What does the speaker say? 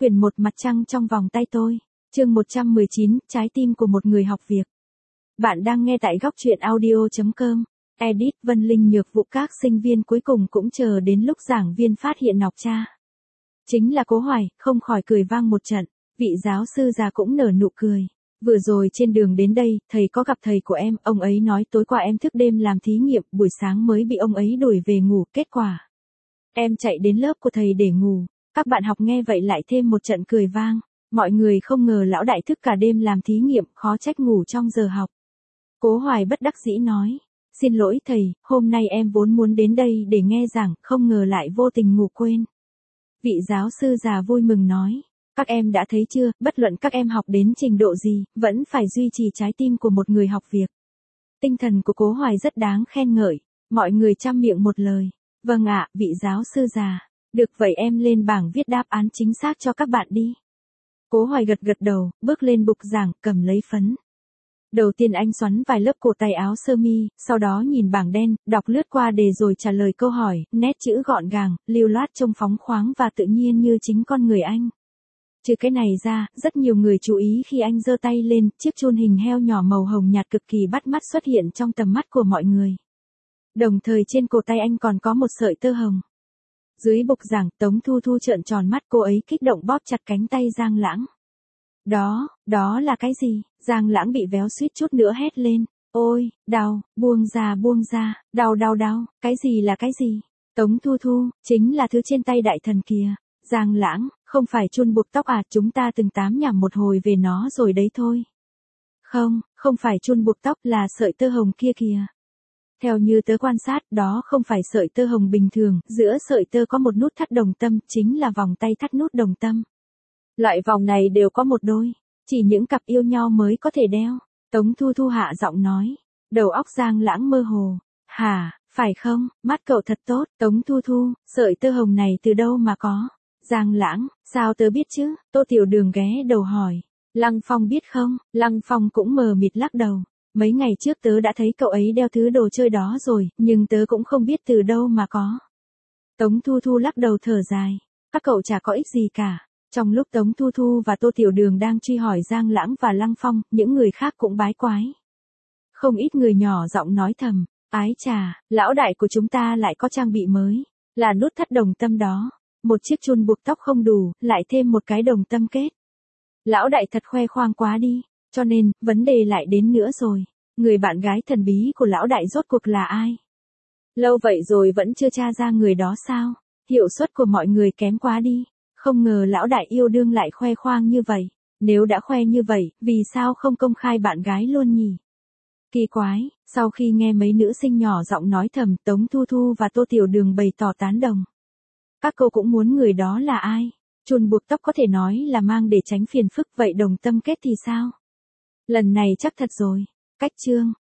Quyển 1 Mặt trăng trong vòng tay tôi. Chương 119, Trái tim của một người học việc. Bạn đang nghe tại góc truyện audio.com. Edit Vân Linh Nhược vụ. Các sinh viên cuối cùng cũng chờ đến lúc giảng viên phát hiện nọc cha. Chính là Cố Hoài, không khỏi cười vang một trận. Vị giáo sư già cũng nở nụ cười. Vừa rồi trên đường đến đây, thầy có gặp thầy của em, ông ấy nói tối qua em thức đêm làm thí nghiệm, buổi sáng mới bị ông ấy đuổi về ngủ, kết quả. Em chạy đến lớp của thầy để ngủ. Các bạn học nghe vậy lại thêm một trận cười vang. Mọi người không ngờ lão đại thức cả đêm làm thí nghiệm, khó trách ngủ trong giờ học. Cố Hoài bất đắc dĩ nói. Xin lỗi thầy, hôm nay em vốn muốn đến đây để nghe giảng, không ngờ lại vô tình ngủ quên. Vị giáo sư già vui mừng nói. Các em đã thấy chưa, bất luận các em học đến trình độ gì, vẫn phải duy trì trái tim của một người học việc. Tinh thần của Cố Hoài rất đáng khen ngợi. Mọi người chăm miệng một lời. Vâng ạ, vị giáo sư già. Được vậy em lên bảng viết đáp án chính xác cho các bạn đi. Cố Hoài gật gật đầu, bước lên bục giảng, cầm lấy phấn. Đầu tiên anh xoắn vài lớp cổ tay áo sơ mi, sau đó nhìn bảng đen, đọc lướt qua đề rồi trả lời câu hỏi, nét chữ gọn gàng, lưu loát trông phóng khoáng và tự nhiên như chính con người anh. Trừ cái này ra, rất nhiều người chú ý khi anh giơ tay lên, chiếc chun hình heo nhỏ màu hồng nhạt cực kỳ bắt mắt xuất hiện trong tầm mắt của mọi người. Đồng thời trên cổ tay anh còn có một sợi tơ hồng. Dưới bục giảng, Tống Thu Thu trợn tròn mắt, cô ấy kích động bóp chặt cánh tay Giang Lãng. Đó là cái gì? Giang Lãng bị véo suýt chút nữa hét lên. Ôi, đau, buông ra, đau, cái gì là cái gì? Tống Thu Thu, chính là thứ trên tay đại thần kìa. Giang Lãng, không phải chun buộc tóc à, chúng ta từng tám nhảm một hồi về nó rồi đấy thôi. Không phải chun buộc tóc, là sợi tơ hồng kia kìa. Theo như tớ quan sát, đó không phải sợi tơ hồng bình thường, giữa sợi tơ có một nút thắt đồng tâm, chính là vòng tay thắt nút đồng tâm. Loại vòng này đều có một đôi, chỉ những cặp yêu nhau mới có thể đeo. Tống Thu Thu hạ giọng nói, đầu óc Giang Lãng mơ hồ. Hả, phải không, mắt cậu thật tốt, Tống Thu Thu, sợi tơ hồng này từ đâu mà có? Giang Lãng, sao tớ biết chứ? Tô Tiểu Đường ghé đầu hỏi. Lăng Phong biết không? Lăng Phong cũng mờ mịt lắc đầu. Mấy ngày trước tớ đã thấy cậu ấy đeo thứ đồ chơi đó rồi, nhưng tớ cũng không biết từ đâu mà có. Tống Thu Thu lắc đầu thở dài. Các cậu chả có ích gì cả. Trong lúc Tống Thu Thu và Tô Tiểu Đường đang truy hỏi Giang Lãng và Lăng Phong, những người khác cũng bái quái. Không ít người nhỏ giọng nói thầm, ái chà, lão đại của chúng ta lại có trang bị mới, là nút thắt đồng tâm đó. Một chiếc chun buộc tóc không đủ, lại thêm một cái đồng tâm kết. Lão đại thật khoe khoang quá đi, cho nên, vấn đề lại đến nữa rồi. Người bạn gái thần bí của lão đại rốt cuộc là ai? Lâu vậy rồi vẫn chưa tra ra người đó sao? Hiệu suất của mọi người kém quá đi. Không ngờ lão đại yêu đương lại khoe khoang như vậy. Nếu đã khoe như vậy, vì sao không công khai bạn gái luôn nhỉ? Kỳ quái, sau khi nghe mấy nữ sinh nhỏ giọng nói thầm, Tống Thu Thu và Tô Tiểu Đường bày tỏ tán đồng. Các cô cũng muốn người đó là ai? Chun buộc tóc có thể nói là mang để tránh phiền phức, vậy đồng tâm kết thì sao? Lần này chắc thật rồi. Cách chương.